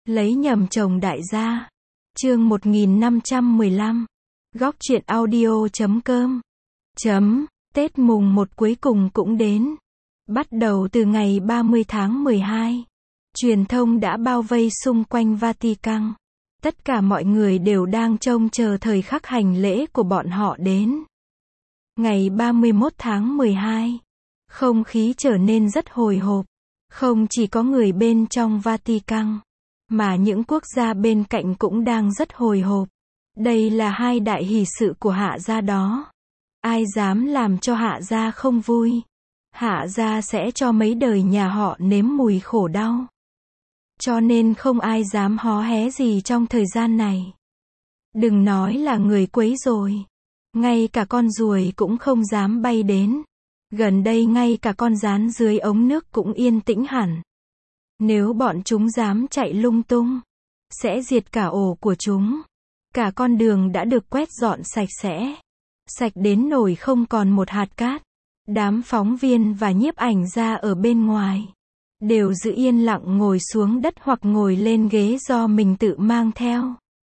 Lấy nhầm chồng đại gia. Chương 1515. Góc truyện audio.com. Tết mùng 1 cuối cùng cũng đến. Bắt đầu từ ngày 30 tháng 12. Truyền thông đã bao vây xung quanh Vatican. Tất cả mọi người đều đang trông chờ thời khắc hành lễ của bọn họ đến. Ngày 31 tháng 12. Không khí trở nên rất hồi hộp. Không chỉ có người bên trong Vatican, mà những quốc gia bên cạnh cũng đang rất hồi hộp. Đây là hai đại hỷ sự của Hạ gia đó. Ai dám làm cho Hạ gia không vui? Hạ gia sẽ cho mấy đời nhà họ nếm mùi khổ đau. Cho nên không ai dám hó hé gì trong thời gian này. Đừng nói là người quấy rối. Ngay cả con ruồi cũng không dám bay đến. Gần đây ngay cả con gián dưới ống nước cũng yên tĩnh hẳn. Nếu bọn chúng dám chạy lung tung, sẽ diệt cả ổ của chúng. Cả con đường đã được quét dọn sạch sẽ. Sạch đến nỗi không còn một hạt cát. Đám phóng viên và nhiếp ảnh gia ở bên ngoài đều giữ yên lặng ngồi xuống đất hoặc ngồi lên ghế do mình tự mang theo.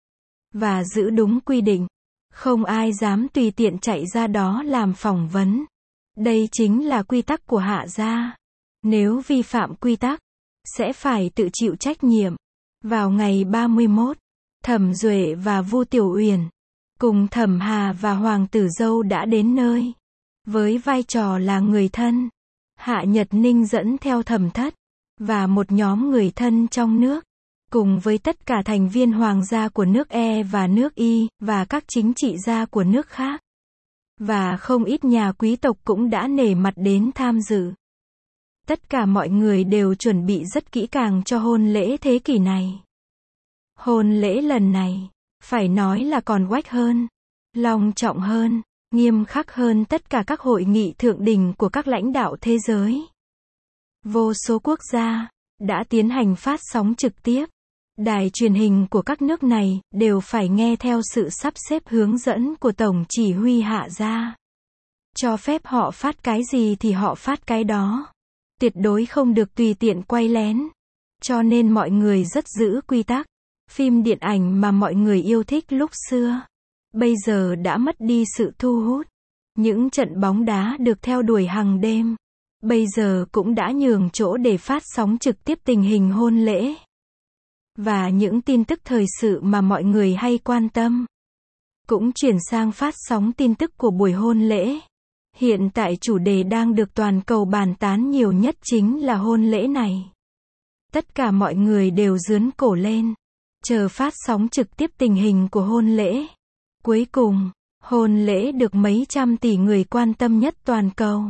Và giữ đúng quy định. Không ai dám tùy tiện chạy ra đó làm phỏng vấn. Đây chính là quy tắc của Hạ gia. Nếu vi phạm quy tắc, sẽ phải tự chịu trách nhiệm. Vào ngày 31, Thẩm Duệ và Vu Tiểu Uyển, cùng Thẩm Hà và Hoàng tử dâu đã đến nơi. Với vai trò là người thân, Hạ Nhật Ninh dẫn theo Thẩm Thất, và một nhóm người thân trong nước, cùng với tất cả thành viên hoàng gia của nước E và nước Y, và các chính trị gia của nước khác. Và không ít nhà quý tộc cũng đã nể mặt đến tham dự. Tất cả mọi người đều chuẩn bị rất kỹ càng cho hôn lễ thế kỷ này. Hôn lễ lần này, phải nói là còn oách hơn, long trọng hơn, nghiêm khắc hơn tất cả các hội nghị thượng đỉnh của các lãnh đạo thế giới. Vô số quốc gia đã tiến hành phát sóng trực tiếp. Đài truyền hình của các nước này đều phải nghe theo sự sắp xếp hướng dẫn của Tổng chỉ huy Hạ gia. Cho phép họ phát cái gì thì họ phát cái đó. Tuyệt đối không được tùy tiện quay lén. Cho nên mọi người rất giữ quy tắc. Phim điện ảnh mà mọi người yêu thích lúc xưa, bây giờ đã mất đi sự thu hút. Những trận bóng đá được theo đuổi hàng đêm, bây giờ cũng đã nhường chỗ để phát sóng trực tiếp tình hình hôn lễ. Và những tin tức thời sự mà mọi người hay quan tâm, cũng chuyển sang phát sóng tin tức của buổi hôn lễ. Hiện tại chủ đề đang được toàn cầu bàn tán nhiều nhất chính là hôn lễ này. Tất cả mọi người đều giương cổ lên, chờ phát sóng trực tiếp tình hình của hôn lễ. Cuối cùng, hôn lễ được mấy trăm tỷ người quan tâm nhất toàn cầu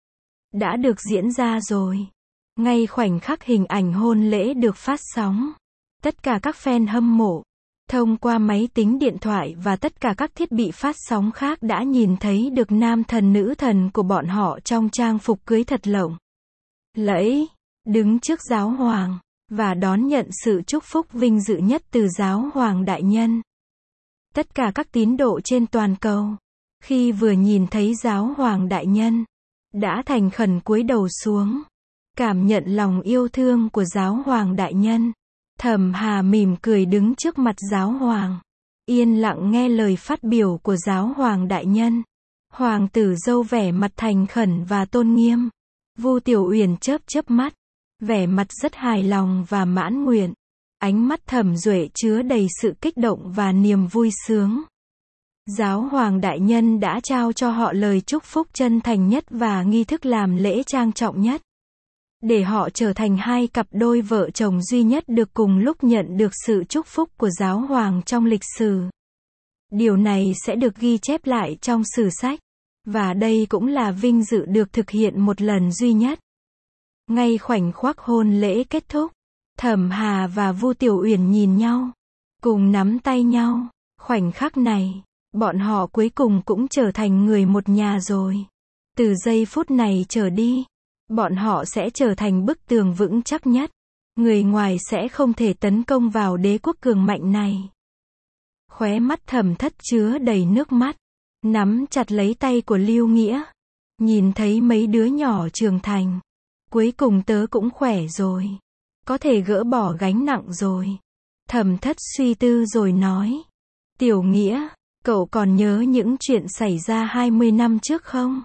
đã được diễn ra rồi. Ngay khoảnh khắc hình ảnh hôn lễ được phát sóng, tất cả các fan hâm mộ, thông qua máy tính điện thoại và tất cả các thiết bị phát sóng khác đã nhìn thấy được nam thần nữ thần của bọn họ trong trang phục cưới thật lộng lẫy, đứng trước giáo hoàng, và đón nhận sự chúc phúc vinh dự nhất từ giáo hoàng đại nhân. Tất cả các tín đồ trên toàn cầu, khi vừa nhìn thấy giáo hoàng đại nhân, đã thành khẩn cúi đầu xuống, cảm nhận lòng yêu thương của giáo hoàng đại nhân. Thẩm Hà mỉm cười đứng trước mặt giáo hoàng, yên lặng nghe lời phát biểu của giáo hoàng đại nhân. Hoàng tử dâu vẻ mặt thành khẩn và tôn nghiêm. Vu Tiểu Uyển chớp chớp mắt, vẻ mặt rất hài lòng và mãn nguyện. Ánh mắt Thẩm Duệ chứa đầy sự kích động và niềm vui sướng. Giáo hoàng đại nhân đã trao cho họ lời chúc phúc chân thành nhất và nghi thức làm lễ trang trọng nhất, để họ trở thành hai cặp đôi vợ chồng duy nhất được cùng lúc nhận được sự chúc phúc của giáo hoàng trong lịch sử. Điều này sẽ được ghi chép lại trong sử sách, và đây cũng là vinh dự được thực hiện một lần duy nhất. Ngay khoảnh khắc hôn lễ kết thúc, Thẩm Hà và Vu Tiểu Uyển nhìn nhau, cùng nắm tay nhau. Khoảnh khắc này, bọn họ cuối cùng cũng trở thành người một nhà rồi. Từ giây phút này trở đi, bọn họ sẽ trở thành bức tường vững chắc nhất. Người ngoài sẽ không thể tấn công vào đế quốc cường mạnh này. Khóe mắt Thẩm Thất chứa đầy nước mắt, nắm chặt lấy tay của Lưu Nghĩa. Nhìn thấy mấy đứa nhỏ trưởng thành, cuối cùng tớ cũng khỏe rồi. Có thể gỡ bỏ gánh nặng rồi. Thẩm Thất suy tư rồi nói. Tiểu Nghĩa, cậu còn nhớ những chuyện xảy ra 20 năm trước không?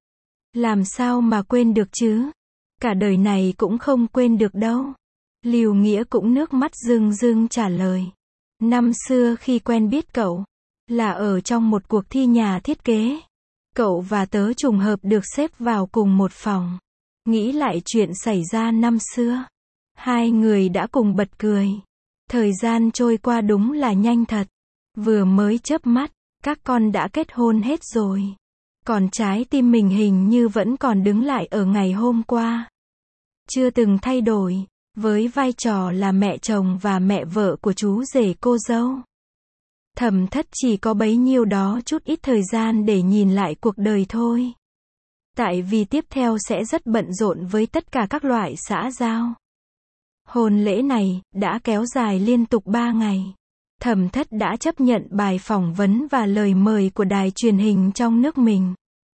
Làm sao mà quên được chứ? Cả đời này cũng không quên được đâu. Lưu Nghĩa cũng nước mắt rưng rưng trả lời. Năm xưa khi quen biết cậu, là ở trong một cuộc thi nhà thiết kế. Cậu và tớ trùng hợp được xếp vào cùng một phòng. Nghĩ lại chuyện xảy ra năm xưa, hai người đã cùng bật cười. Thời gian trôi qua đúng là nhanh thật. Vừa mới chớp mắt, các con đã kết hôn hết rồi. Còn trái tim mình hình như vẫn còn đứng lại ở ngày hôm qua. Chưa từng thay đổi, với vai trò là mẹ chồng và mẹ vợ của chú rể cô dâu. Thẩm Thất chỉ có bấy nhiêu đó chút ít thời gian để nhìn lại cuộc đời thôi. Tại vì tiếp theo sẽ rất bận rộn với tất cả các loại xã giao. Hôn lễ này đã kéo dài liên tục 3 ngày. Thẩm Thất đã chấp nhận bài phỏng vấn và lời mời của đài truyền hình trong nước mình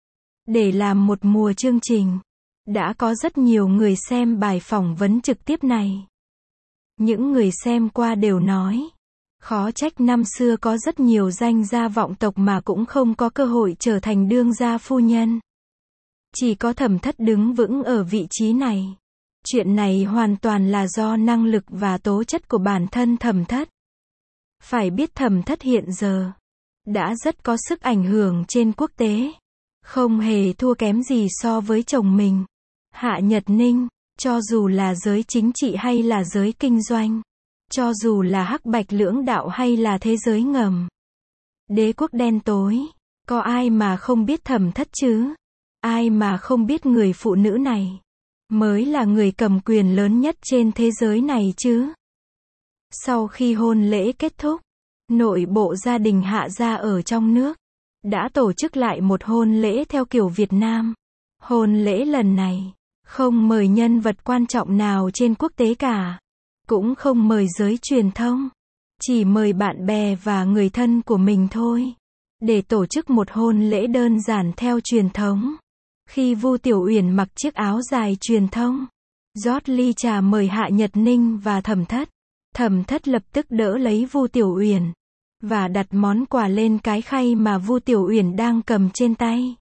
để làm một mùa chương trình. Đã có rất nhiều người xem bài phỏng vấn trực tiếp này. Những người xem qua đều nói, khó trách năm xưa có rất nhiều danh gia vọng tộc mà cũng không có cơ hội trở thành đương gia phu nhân. Chỉ có Thẩm Thất đứng vững ở vị trí này. Chuyện này hoàn toàn là do năng lực và tố chất của bản thân Thẩm Thất. Phải biết Thẩm Thất hiện giờ đã rất có sức ảnh hưởng trên quốc tế. Không hề thua kém gì so với chồng mình, Hạ Nhật Ninh, cho dù là giới chính trị hay là giới kinh doanh. Cho dù là hắc bạch lưỡng đạo hay là thế giới ngầm. Đế quốc đen tối. Có ai mà không biết Thẩm Thất chứ? Ai mà không biết người phụ nữ này mới là người cầm quyền lớn nhất trên thế giới này chứ? Sau khi hôn lễ kết thúc, nội bộ gia đình Hạ gia ở trong nước đã tổ chức lại một hôn lễ theo kiểu Việt Nam. Hôn lễ lần này không mời nhân vật quan trọng nào trên quốc tế cả. Cũng không mời giới truyền thông. Chỉ mời bạn bè và người thân của mình thôi. Để tổ chức một hôn lễ đơn giản theo truyền thống. Khi Vu Tiểu Uyển mặc chiếc áo dài truyền thông, rót ly trà mời Hạ Nhật Ninh và Thẩm Thất. Thẩm Thất lập tức đỡ lấy Vu Tiểu Uyển và đặt món quà lên cái khay mà Vu Tiểu Uyển đang cầm trên tay.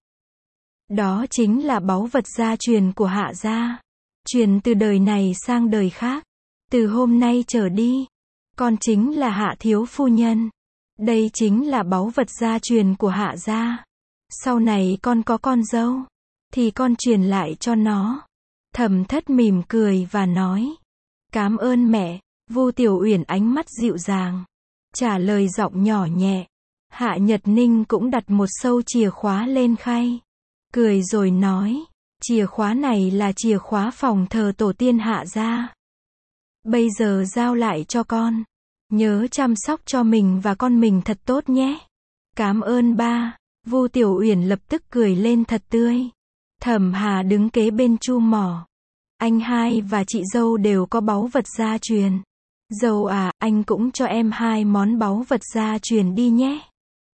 Đó chính là báu vật gia truyền của Hạ gia, truyền từ đời này sang đời khác. Từ hôm nay trở đi, con chính là Hạ thiếu phu nhân. Đây chính là báu vật gia truyền của Hạ gia. Sau này con có con dâu, thì con truyền lại cho nó. Thẩm Thất mỉm cười và nói, cảm ơn mẹ. Vu Tiểu Uyển ánh mắt dịu dàng, trả lời giọng nhỏ nhẹ. Hạ Nhật Ninh cũng đặt một sâu chìa khóa lên khay, cười rồi nói, chìa khóa này là chìa khóa phòng thờ tổ tiên Hạ gia. Bây giờ giao lại cho con. Nhớ chăm sóc cho mình và con mình thật tốt nhé. Cảm ơn ba. Vu Tiểu Uyển lập tức cười lên thật tươi. Thẩm Hà đứng kế bên chu mỏ. Anh hai và chị dâu đều có báu vật gia truyền. Dâu à, anh cũng cho em 2 món báu vật gia truyền đi nhé.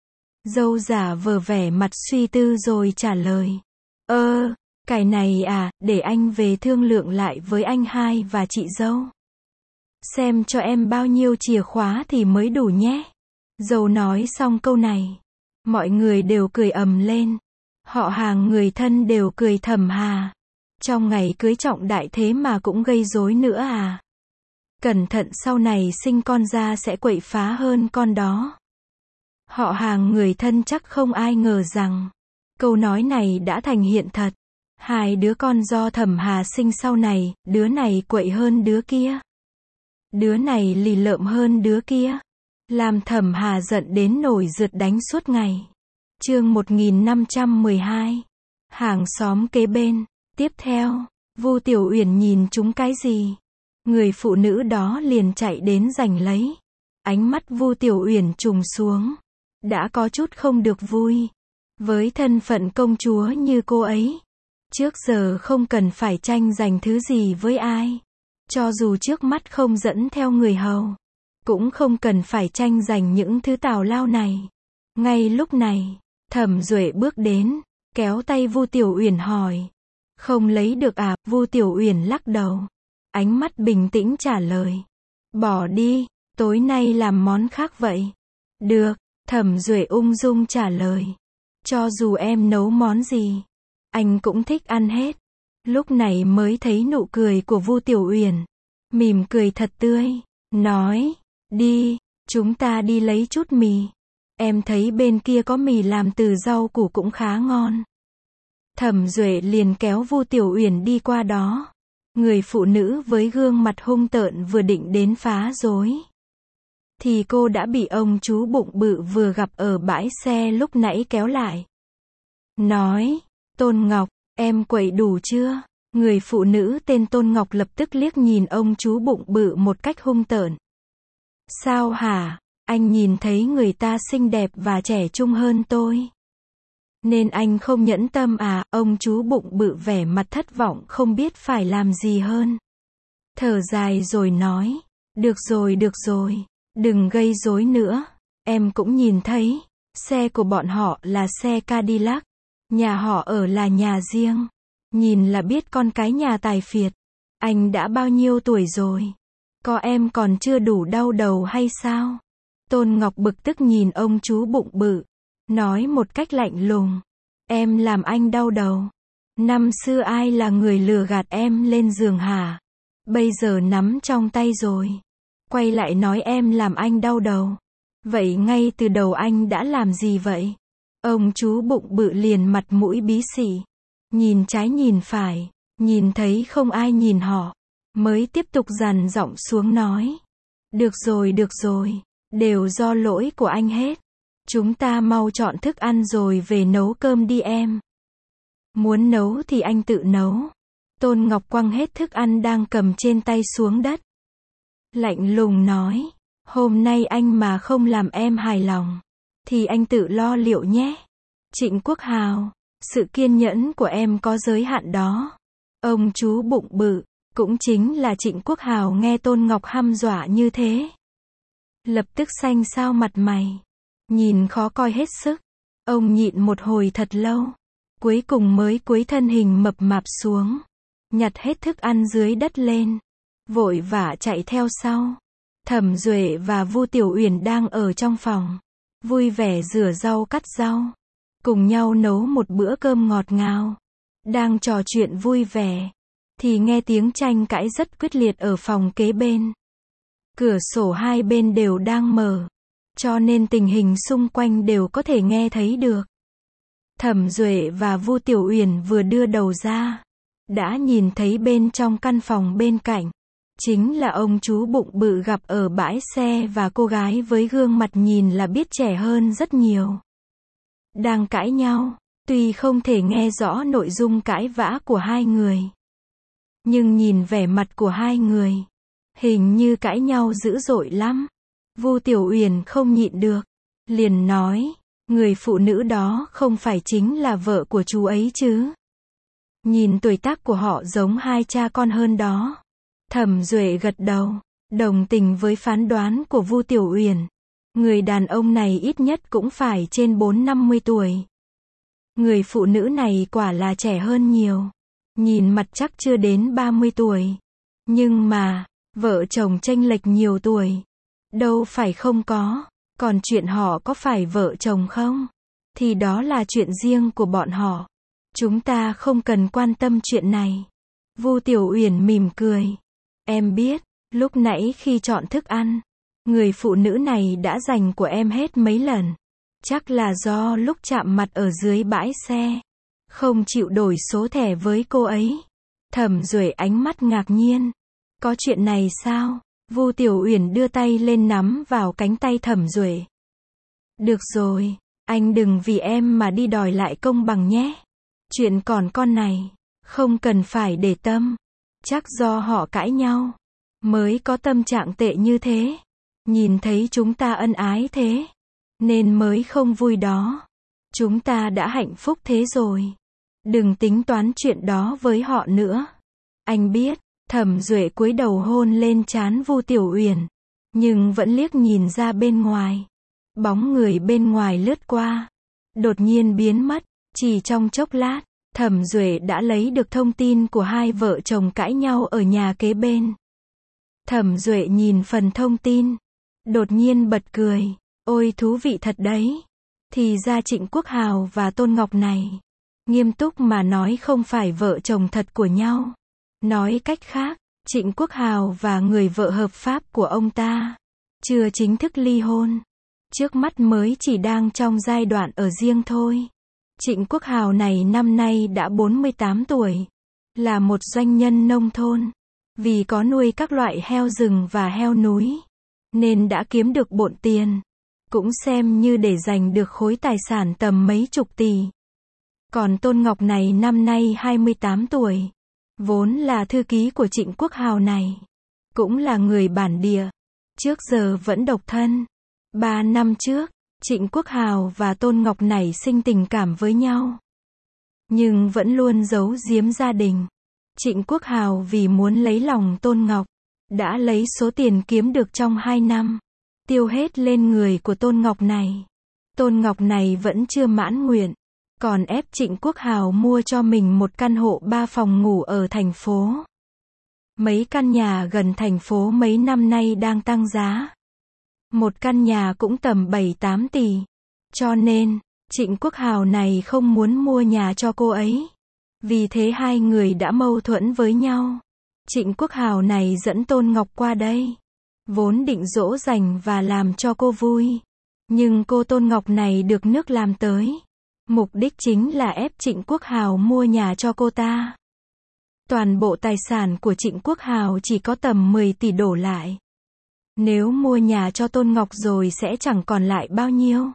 Dâu giả vờ vẻ mặt suy tư rồi trả lời. Cái này à, để anh về thương lượng lại với anh hai và chị dâu. Xem cho em bao nhiêu chìa khóa thì mới đủ nhé. Dâu nói xong câu này, mọi người đều cười ầm lên. Họ hàng người thân đều cười Thẩm Hà. Trong ngày cưới trọng đại thế mà cũng gây rối nữa à? Cẩn thận sau này sinh con ra sẽ quậy phá hơn con đó. Họ hàng người thân chắc không ai ngờ rằng câu nói này đã thành hiện thật. 2 đứa con do Thẩm Hà sinh sau này, đứa này quậy hơn đứa kia. Đứa này lì lợm hơn đứa kia. Làm Thẩm Hà giận đến nổi rượt đánh suốt ngày. Chương 1512. Hàng xóm kế bên. Tiếp theo, Vu Tiểu Uyển nhìn chúng cái gì? Người phụ nữ đó liền chạy đến giành lấy. Ánh mắt Vu Tiểu Uyển trùng xuống. Đã có chút không được vui. Với thân phận công chúa như cô ấy, trước giờ không cần phải tranh giành thứ gì với ai. Cho dù trước mắt không dẫn theo người hầu, cũng không cần phải tranh giành những thứ tào lao này. Ngay lúc này, Thẩm Duệ bước đến, kéo tay Vu Tiểu Uyển hỏi. Không lấy được à? Vu Tiểu Uyển lắc đầu. Ánh mắt bình tĩnh trả lời. Bỏ đi. Tối nay làm món khác vậy. Được, Thẩm Duệ ung dung trả lời. Cho dù em nấu món gì, anh cũng thích ăn hết. Lúc này mới thấy nụ cười của Vu Tiểu Uyển. Mỉm cười thật tươi, nói, đi, chúng ta đi lấy chút mì. Em thấy bên kia có mì làm từ rau củ cũng khá ngon. Thẩm Duệ liền kéo Vu Tiểu Uyển đi qua đó. Người phụ nữ với gương mặt hung tợn vừa định đến phá rối, thì cô đã bị ông chú bụng bự vừa gặp ở bãi xe lúc nãy kéo lại. Nói, Tôn Ngọc, em quậy đủ chưa? Người phụ nữ tên Tôn Ngọc lập tức liếc nhìn ông chú bụng bự một cách hung tợn. Sao hả? Anh nhìn thấy người ta xinh đẹp và trẻ trung hơn tôi, nên anh không nhẫn tâm à? Ông chú bụng bự vẻ mặt thất vọng không biết phải làm gì hơn. Thở dài rồi nói, được rồi, đừng gây rối nữa. Em cũng nhìn thấy, xe của bọn họ là xe Cadillac, nhà họ ở là nhà riêng. Nhìn là biết con cái nhà tài phiệt. Anh đã bao nhiêu tuổi rồi? Có em còn chưa đủ đau đầu hay sao? Tôn Ngọc bực tức nhìn ông chú bụng bự, nói một cách lạnh lùng. Em làm anh đau đầu. Năm xưa ai là người lừa gạt em lên giường hả? Bây giờ nắm trong tay rồi. Quay lại nói em làm anh đau đầu. Vậy ngay từ đầu anh đã làm gì vậy? Ông chú bụng bự liền mặt mũi bí xỉ. Nhìn trái nhìn phải, nhìn thấy không ai nhìn họ, mới tiếp tục dằn giọng xuống nói. Được rồi, đều do lỗi của anh hết. Chúng ta mau chọn thức ăn rồi về nấu cơm đi em. Muốn nấu thì anh tự nấu. Tôn Ngọc quăng hết thức ăn đang cầm trên tay xuống đất. Lạnh lùng nói, hôm nay anh mà không làm em hài lòng, thì anh tự lo liệu nhé. Trịnh Quốc Hào, sự kiên nhẫn của em có giới hạn đó. Ông chú bụng bự, cũng chính là Trịnh Quốc Hào nghe Tôn Ngọc hăm dọa như thế, lập tức xanh xao mặt mày, nhìn khó coi hết sức. Ông nhịn một hồi thật lâu, cuối cùng mới cúi thân hình mập mạp xuống, nhặt hết thức ăn dưới đất lên, vội vã chạy theo sau. Thẩm Duệ và Vu Tiểu Uyển đang ở trong phòng, vui vẻ rửa rau cắt rau, cùng nhau nấu một bữa cơm ngọt ngào. Đang trò chuyện vui vẻ, thì nghe tiếng tranh cãi rất quyết liệt ở phòng kế bên. Cửa sổ hai bên đều đang mở, cho nên tình hình xung quanh đều có thể nghe thấy được. Thẩm Duệ và Vu Tiểu Uyển vừa đưa đầu ra, đã nhìn thấy bên trong căn phòng bên cạnh, chính là ông chú bụng bự gặp ở bãi xe và cô gái với gương mặt nhìn là biết trẻ hơn rất nhiều. Đang cãi nhau, tuy không thể nghe rõ nội dung cãi vã của hai người, nhưng nhìn vẻ mặt của hai người, hình như cãi nhau dữ dội lắm. Vu Tiểu Uyển không nhịn được, liền nói, người phụ nữ đó không phải chính là vợ của chú ấy chứ? Nhìn tuổi tác của họ giống hai cha con hơn đó. Thẩm Duệ gật đầu, đồng tình với phán đoán của Vu Tiểu Uyển. Người đàn ông này ít nhất cũng phải trên 40-50 tuổi. Người phụ nữ này quả là trẻ hơn nhiều. Nhìn mặt chắc chưa đến 30 tuổi. Nhưng mà, vợ chồng chênh lệch nhiều tuổi. Đâu phải không có. Còn chuyện họ có phải vợ chồng không? Thì đó là chuyện riêng của bọn họ. Chúng ta không cần quan tâm chuyện này. Vu Tiểu Uyển mỉm cười. Em biết, lúc nãy khi chọn thức ăn, người phụ nữ này đã giành của em hết mấy lần. Chắc là do lúc chạm mặt ở dưới bãi xe, không chịu đổi số thẻ với cô ấy. Thẩm Duệ ánh mắt ngạc nhiên. Có chuyện này sao? Vu Tiểu Uyển đưa tay lên nắm vào cánh tay Thẩm Duệ. Được rồi, anh đừng vì em mà đi đòi lại công bằng nhé. Chuyện còn con này, không cần phải để tâm. Chắc do họ cãi nhau, mới có tâm trạng tệ như thế. Nhìn thấy chúng ta ân ái thế, nên mới không vui đó. Chúng ta đã hạnh phúc thế rồi. Đừng tính toán chuyện đó với họ nữa. Anh biết. Thẩm Duệ cúi đầu hôn lên trán Vu Tiểu Uyển, nhưng vẫn liếc nhìn ra bên ngoài. Bóng người bên ngoài lướt qua, đột nhiên biến mất. Chỉ trong chốc lát, Thẩm Duệ đã lấy được thông tin của hai vợ chồng cãi nhau ở nhà kế bên. Thẩm Duệ nhìn phần thông tin, đột nhiên bật cười. Ôi thú vị thật đấy. Thì ra Trịnh Quốc Hào và Tôn Ngọc này, nghiêm túc mà nói không phải vợ chồng thật của nhau. Nói cách khác, Trịnh Quốc Hào và người vợ hợp pháp của ông ta chưa chính thức ly hôn. Trước mắt mới chỉ đang trong giai đoạn ở riêng thôi. Trịnh Quốc Hào này năm nay đã 48 tuổi, là một doanh nhân nông thôn. Vì có nuôi các loại heo rừng và heo núi, nên đã kiếm được bộn tiền. Cũng xem như để giành được khối tài sản tầm mấy chục tỷ. Còn Tôn Ngọc này năm nay 28 tuổi, vốn là thư ký của Trịnh Quốc Hào này. Cũng là người bản địa, trước giờ vẫn độc thân. 3 năm trước, Trịnh Quốc Hào và Tôn Ngọc nảy sinh tình cảm với nhau. Nhưng vẫn luôn giấu giếm gia đình. Trịnh Quốc Hào vì muốn lấy lòng Tôn Ngọc, đã lấy số tiền kiếm được trong 2 năm, tiêu hết lên người của Tôn Ngọc này. Tôn Ngọc này vẫn chưa mãn nguyện, còn ép Trịnh Quốc Hào mua cho mình một căn hộ 3 phòng ngủ ở thành phố. Mấy căn nhà gần thành phố mấy năm nay đang tăng giá. Một căn nhà cũng tầm 7-8 tỷ. Cho nên, Trịnh Quốc Hào này không muốn mua nhà cho cô ấy. Vì thế hai người đã mâu thuẫn với nhau. Trịnh Quốc Hào này dẫn Tôn Ngọc qua đây, vốn định dỗ dành và làm cho cô vui. Nhưng cô Tôn Ngọc này được nước làm tới. Mục đích chính là ép Trịnh Quốc Hào mua nhà cho cô ta. Toàn bộ tài sản của Trịnh Quốc Hào chỉ có tầm 10 tỷ đổ lại. Nếu mua nhà cho Tôn Ngọc rồi sẽ chẳng còn lại bao nhiêu.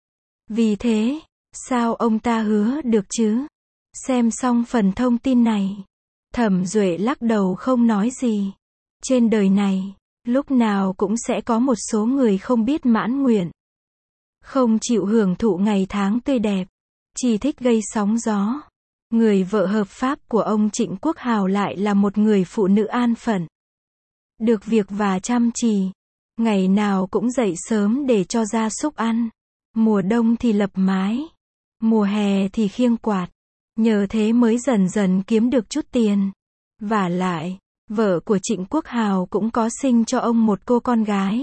Vì thế, sao ông ta hứa được chứ? Xem xong phần thông tin này, Thẩm Duệ lắc đầu không nói gì. Trên đời này, lúc nào cũng sẽ có một số người không biết mãn nguyện. Không chịu hưởng thụ ngày tháng tươi đẹp, chỉ thích gây sóng gió. Người vợ hợp pháp của ông Trịnh Quốc Hào lại là một người phụ nữ an phận, được việc và chăm chỉ. Ngày nào cũng dậy sớm để cho gia súc ăn. Mùa đông thì lập mái, mùa hè thì khiêng quạt. Nhờ thế mới dần dần kiếm được chút tiền. Vả lại, vợ của Trịnh Quốc Hào cũng có sinh cho ông một cô con gái.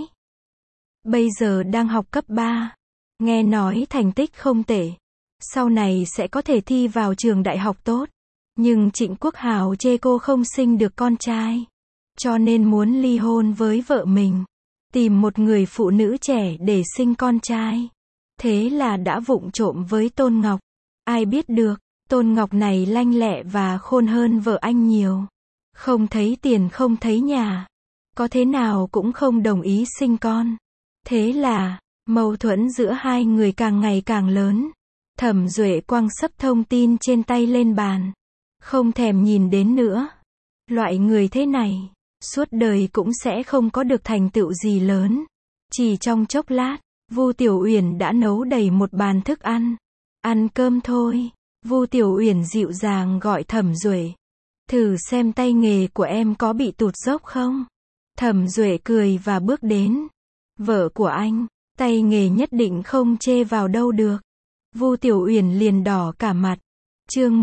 Bây giờ đang học cấp 3. Nghe nói thành tích không tệ. Sau này sẽ có thể thi vào trường đại học tốt. Nhưng Trịnh Quốc Hào chê cô không sinh được con trai. Cho nên muốn ly hôn với vợ mình. Tìm một người phụ nữ trẻ để sinh con trai. Thế là đã vụng trộm với Tôn Ngọc. Ai biết được, Tôn Ngọc này lanh lẹ và khôn hơn vợ anh nhiều. Không thấy tiền không thấy nhà. Có thế nào cũng không đồng ý sinh con. Thế là, mâu thuẫn giữa hai người càng ngày càng lớn. Thẩm Duệ quăng sấp thông tin trên tay lên bàn. Không thèm nhìn đến nữa. Loại người thế này, suốt đời cũng sẽ không có được thành tựu gì lớn. Chỉ trong chốc lát, Vu Tiểu Uyển đã nấu đầy một bàn thức ăn. Ăn cơm thôi. Vu Tiểu Uyển dịu dàng gọi Thẩm Duệ. Thử xem tay nghề của em có bị tụt dốc không? Thẩm Duệ cười và bước đến. Vợ của anh, tay nghề nhất định không chê vào đâu được. Vu Tiểu Uyển liền đỏ cả mặt. Chương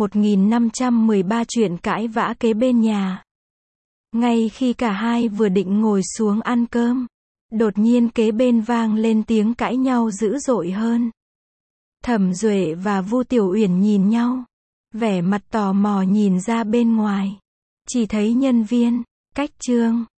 1513 chuyện cãi vã kế bên nhà. Ngay khi cả hai vừa định ngồi xuống ăn cơm, đột nhiên kế bên vang lên tiếng cãi nhau dữ dội hơn. Thẩm Duệ và Vu Tiểu Uyển nhìn nhau, vẻ mặt tò mò nhìn ra bên ngoài. Chỉ thấy nhân viên, cách chương,